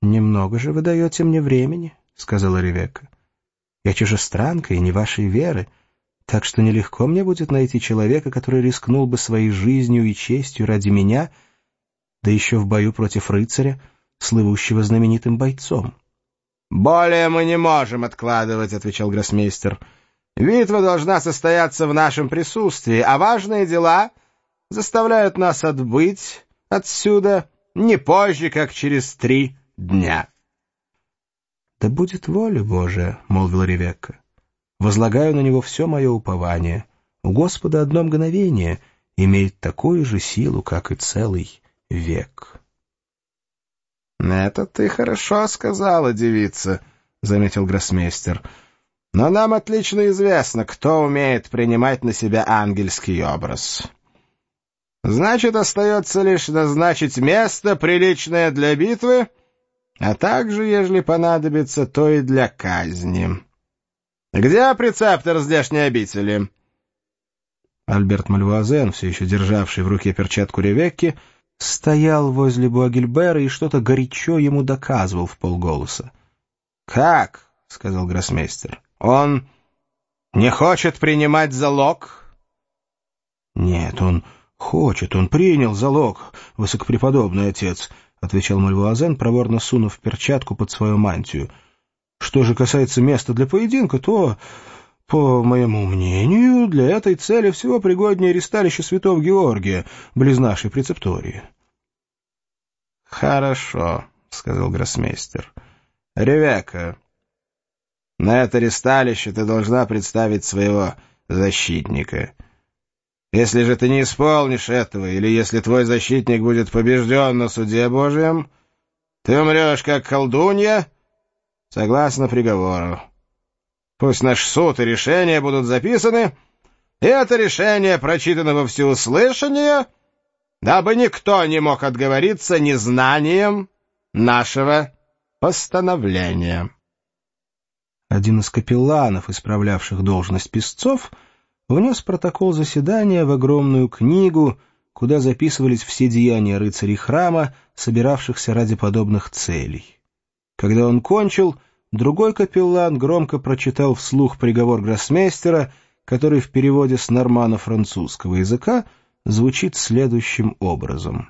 «Немного же вы даете мне времени», — сказала Ревекка. «Я чужестранка и не вашей веры, так что нелегко мне будет найти человека, который рискнул бы своей жизнью и честью ради меня, да еще в бою против рыцаря, слывущего знаменитым бойцом». «Более мы не можем откладывать», — отвечал гроссмейстер. «Битва должна состояться в нашем присутствии, а важные дела заставляют нас отбыть отсюда не позже, как через 3 дня». «Да будет воля Божия», — молвила Ревекка. «Возлагаю на него все мое упование. У Господа одно мгновение имеет такую же силу, как и целый век». «Это ты хорошо сказала, девица», — заметил гроссмейстер. «Но нам отлично известно, кто умеет принимать на себя ангельский образ. Значит, остается лишь назначить место, приличное для битвы, а также, ежели понадобится, то и для казни. Где прецептор здешней обители?» Альберт Мальвуазен, все еще державший в руке перчатку Ревекки, стоял возле Буагильбера и что-то горячо ему доказывал вполголоса. «Как?» — сказал гроссмейстер. «Он не хочет принимать залог?» «Нет, он хочет, он принял залог, высокопреподобный отец», — отвечал Мальвуазен, проворно сунув перчатку под свою мантию. «Что же касается места для поединка, то, по моему мнению, для этой цели всего пригоднее ристалище святого Георгия, близ нашей прецептории». «Хорошо», — сказал гроссмейстер. «Ревекка, на это ристалище ты должна представить своего защитника. Если же ты не исполнишь этого, или если твой защитник будет побежден на суде Божьем, ты умрешь как колдунья, согласно приговору. Пусть наш суд и решение будут записаны, и это решение прочитано во всеуслышание, дабы никто не мог отговориться незнанием нашего постановления». Один из капелланов, исправлявших должность писцов, внес протокол заседания в огромную книгу, куда записывались все деяния рыцарей храма, собиравшихся ради подобных целей. Когда он кончил, другой капеллан громко прочитал вслух приговор гроссмейстера, который в переводе с нормано-французского языка звучит следующим образом.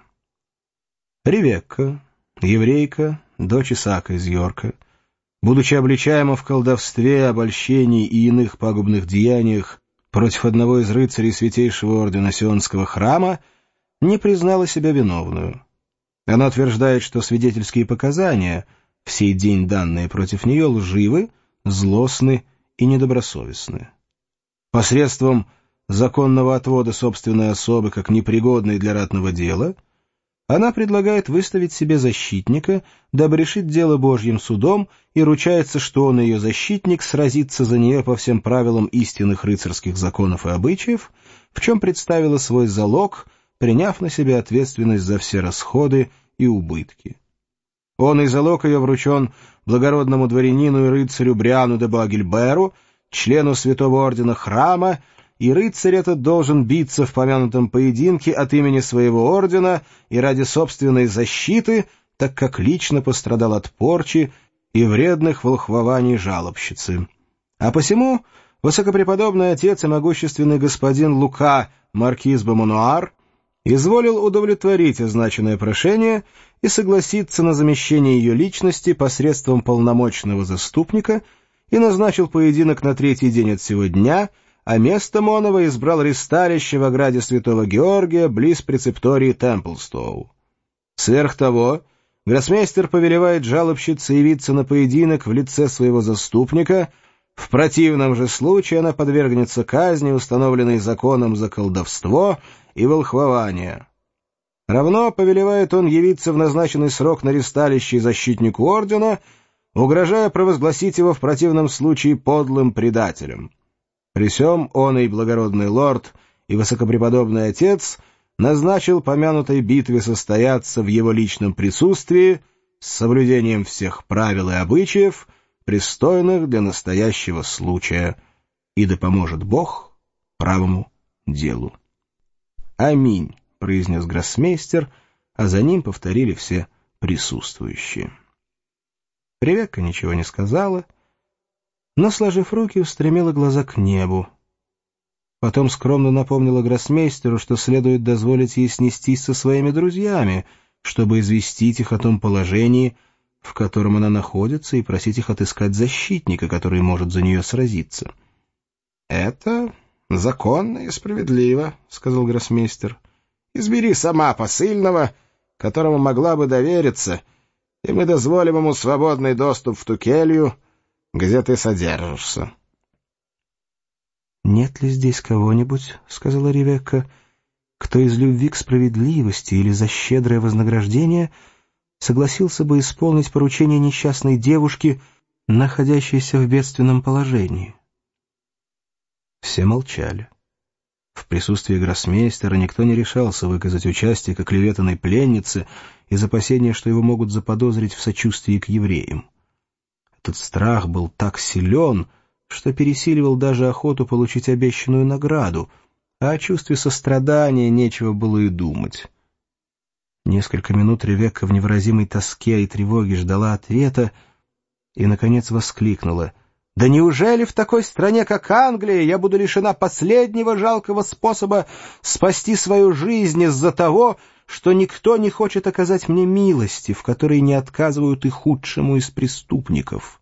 Ревекка, еврейка, дочь Исаака из Йорка, будучи обличаема в колдовстве, обольщении и иных пагубных деяниях против одного из рыцарей Святейшего Ордена Сионского храма, не признала себя виновную. Она утверждает, что свидетельские показания, в сей день данные против нее, лживы, злостны и недобросовестны. Посредством законного отвода собственной особы как непригодной для ратного дела, она предлагает выставить себе защитника, дабы решить дело Божьим судом, и ручается, что он, ее защитник, сразится за нее по всем правилам истинных рыцарских законов и обычаев, в чем представила свой залог, приняв на себя ответственность за все расходы и убытки. Он и залог ее вручен благородному дворянину и рыцарю Бриану де Буагильберу, члену Святого Ордена Храма, и рыцарь этот должен биться в помянутом поединке от имени своего ордена и ради собственной защиты, так как лично пострадал от порчи и вредных волхвований жалобщицы. А посему высокопреподобный отец и могущественный господин Лука, маркиз Бомануар, изволил удовлетворить означенное прошение и согласиться на замещение ее личности посредством полномочного заступника и назначил поединок на 3-й день от сего дня, а место Монова избрал ристалище в ограде Святого Георгия близ прецептории Темплстоу. Сверх того, гроссмейстер повелевает жалобщице явиться на поединок в лице своего заступника, в противном же случае она подвергнется казни, установленной законом за колдовство и волхвование. Равно повелевает он явиться в назначенный срок на ристалище защитнику ордена, угрожая провозгласить его в противном случае подлым предателем. При сём он и благородный лорд и высокопреподобный отец назначил помянутой битве состояться в его личном присутствии с соблюдением всех правил и обычаев, пристойных для настоящего случая, и да поможет Бог правому делу. «Аминь», — произнес гроссмейстер, а за ним повторили все присутствующие. Ревекка ничего не сказала, но, сложив руки, устремила глаза к небу. Потом скромно напомнила гроссмейстеру, что следует дозволить ей снестись со своими друзьями, чтобы известить их о том положении, в котором она находится, и просить их отыскать защитника, который может за нее сразиться. — Это законно и справедливо, — сказал гроссмейстер. — Избери сама посыльного, которому могла бы довериться, и мы дозволим ему свободный доступ в ту келью, где ты содержишься. — Нет ли здесь кого-нибудь, — сказала Ревекка, — кто из любви к справедливости или за щедрое вознаграждение согласился бы исполнить поручение несчастной девушки, находящейся в бедственном положении? Все молчали. В присутствии гроссмейстера никто не решался выказать участие к оклеветанной пленнице из опасения, что его могут заподозрить в сочувствии к евреям. Этот страх был так силен, что пересиливал даже охоту получить обещанную награду, а о чувстве сострадания нечего было и думать. Несколько минут Ревекка в невыразимой тоске и тревоге ждала ответа и, наконец, воскликнула: «Да неужели в такой стране, как Англия, я буду лишена последнего жалкого способа спасти свою жизнь из-за того, что никто не хочет оказать мне милости, в которой не отказывают и худшему из преступников?»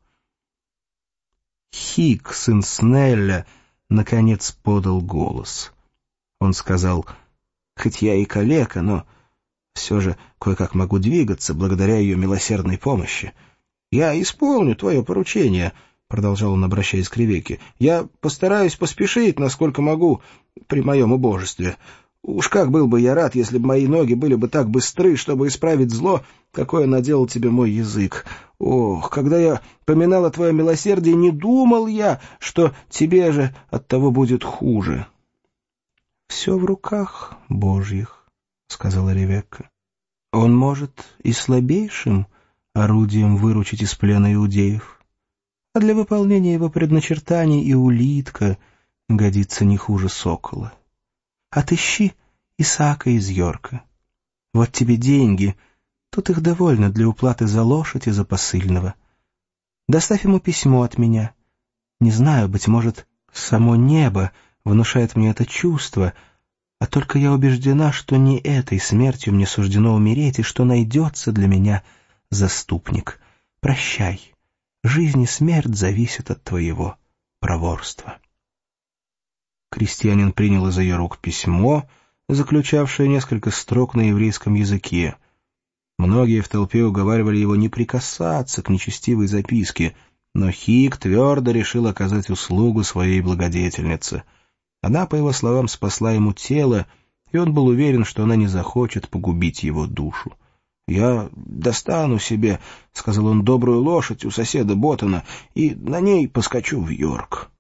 Хик, сын Снелля, наконец подал голос. Он сказал: «Хоть я и калека, но все же кое-как могу двигаться благодаря ее милосердной помощи. Я исполню твое поручение», — продолжал он, обращаясь к Ревекке. «Я постараюсь поспешить, насколько могу, при моем убожестве. Уж как был бы я рад, если бы мои ноги были бы так быстры, чтобы исправить зло, какое наделал тебе мой язык. Ох, когда я поминал о твоем милосердии, не думал я, что тебе же от того будет хуже». «Все в руках Божьих», — сказала Ревекка. «Он может и слабейшим орудием выручить из плена иудеев, а для выполнения его предначертаний и улитка годится не хуже сокола. Отыщи Исаака из Йорка. Вот тебе деньги, тут их довольно для уплаты за лошадь и за посыльного. Доставь ему письмо от меня. Не знаю, быть может, само небо внушает мне это чувство, а только я убеждена, что не этой смертью мне суждено умереть, и что найдется для меня заступник. Прощай. Жизнь и смерть зависят от твоего проворства». Крестьянин принял из ее рук письмо, заключавшее несколько строк на еврейском языке. Многие в толпе уговаривали его не прикасаться к нечестивой записке, но Хик твердо решил оказать услугу своей благодетельнице. Она, по его словам, спасла ему тело, и он был уверен, что она не захочет погубить его душу. «Я достану себе, — сказал он, — добрую лошадь у соседа Боттона, и на ней поскочу в Йорк».